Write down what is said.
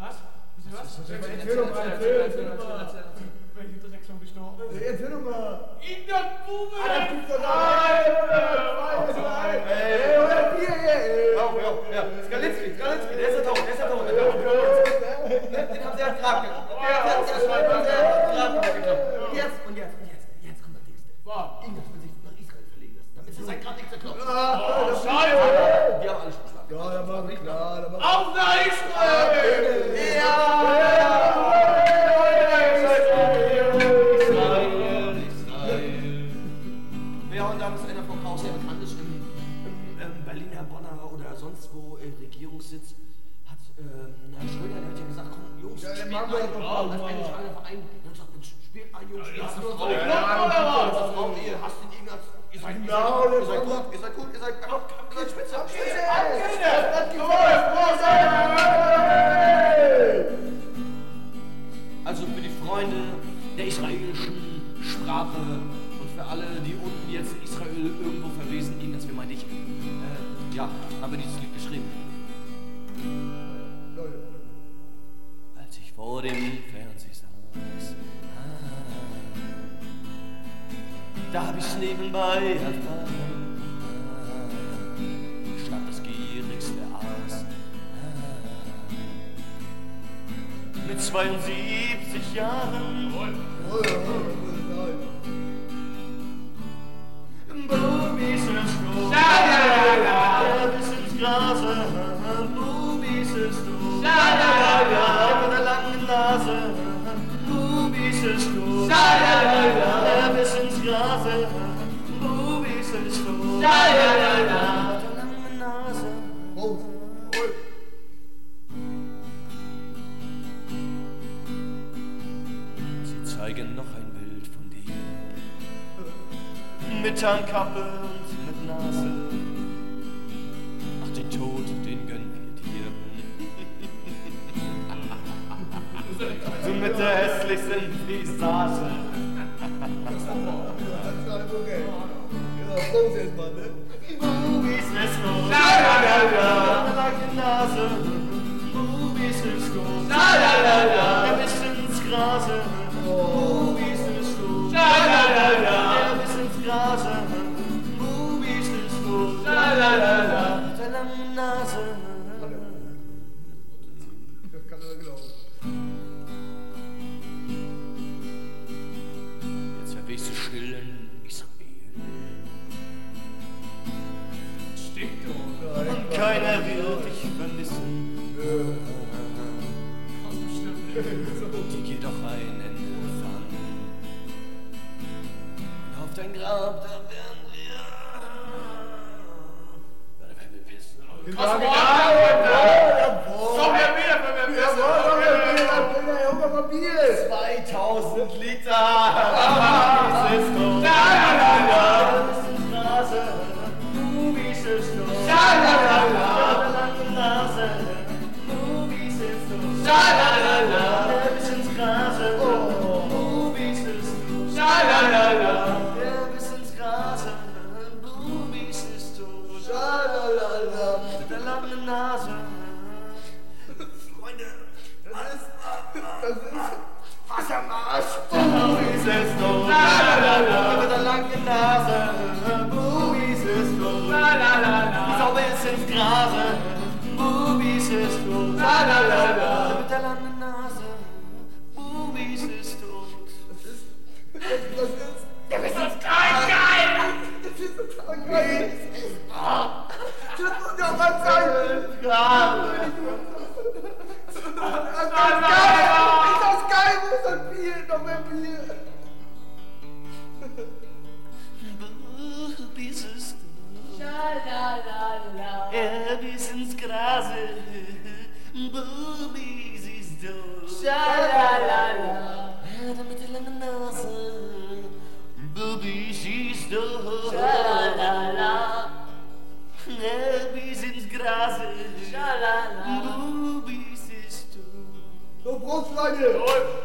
Was? Wieso was? Erzähl doch mal. Welche Drecksau gestorben ist? Erzähl doch mal. In der Bube! Das gibt's doch gar nicht. Oder Bier hier. Ja. Skalitzki, der ist ja tot. Den haben sie an den Grab geklappt. Jetzt kommt das Nächste. Irgendwas will sich nach Israel verlegen lassen, damit sie sein Grab nicht zerklopft. Scheiße! Die haben alle schon geschlafen. Ja, da war nicht klar. Auf nach Israel! Ja, und da ist einer von Kraus, der bekannt ist im Berliner, Bonner oder sonst wo Regierungssitz, hat Herr Schröder, der hat ja gesagt, komm Jungs, Ja, spielt machen mal, wir doch als ein neutraler Verein, dann sagt man, spielt mal Jungs, ihr habt eine Frau, ihr hasst den Gegner, ihr seid gut, ihr seid spitze. Also für die Freunde der israelischen Sprache und für alle, die unten jetzt in Israel irgendwo verwesen liegen, das wir mal nicht, haben wir dieses Lied geschrieben. Als ich vor dem Fernseher saß, da hab ich's nebenbei erfahren, statt das gierigste Aas. Mit 72 Jahren Bubis ist du, der bis ins Gras, Bubis ist du, mit der langen Nase, Bubis ist du, der bis ins Gras, Bubis ist du, mit der langen Nase. Sie zeigen noch ein Bild von dir. Mit Tarnkappe und mit Nase. Ach, den Tod, den gönnen wir dir. Du mit der hässlichsten Visage. Bubis ist gut. Lange Nase. Bubis ist gut. Der bis ins Gras. Bubis ist gut. Der bis ins Gras. Bubis ist gut. Mit der langen Nase. Das kann er glauben. Jetzt verwehst du still in Israel. Stinkt doch. Und keiner wird dich vermissen. Die geht doch ein Ende fanden. Und auf dein Grab, da werden wir. Da werden wir pissen. Was Soll wir wieder von mir pissen? 2000 Liter! Das ist doch! Das ist Nase! Bubis ist doch! Der lange Nase! Bubis ist doch! Der bis ins Gras! Bubis ist doch! Der bis ins Gras! Bubis ist doch! Mit der langen Nase! Freunde! Wassermarsch! Bubis ist tot! Mit der langen Nase! Bubis ist tot! Die Sau ist ins Gras! Bubis ist tot! Mit der langen Nase! Bubis ist tot! Der ist uns geil! Das muss ja mal sein. Ist das geil? Wo ist das Bier? Noch mehr Bier. Bubis ist tot! Schalalala. Bis ins Gras! Bubis ist tot! Schalalala. Mit der langen Nase! Bubis ist tot! Schalalala. Bis ins Gras! Schalala. Bubis ist tot! So, Prost, Leute.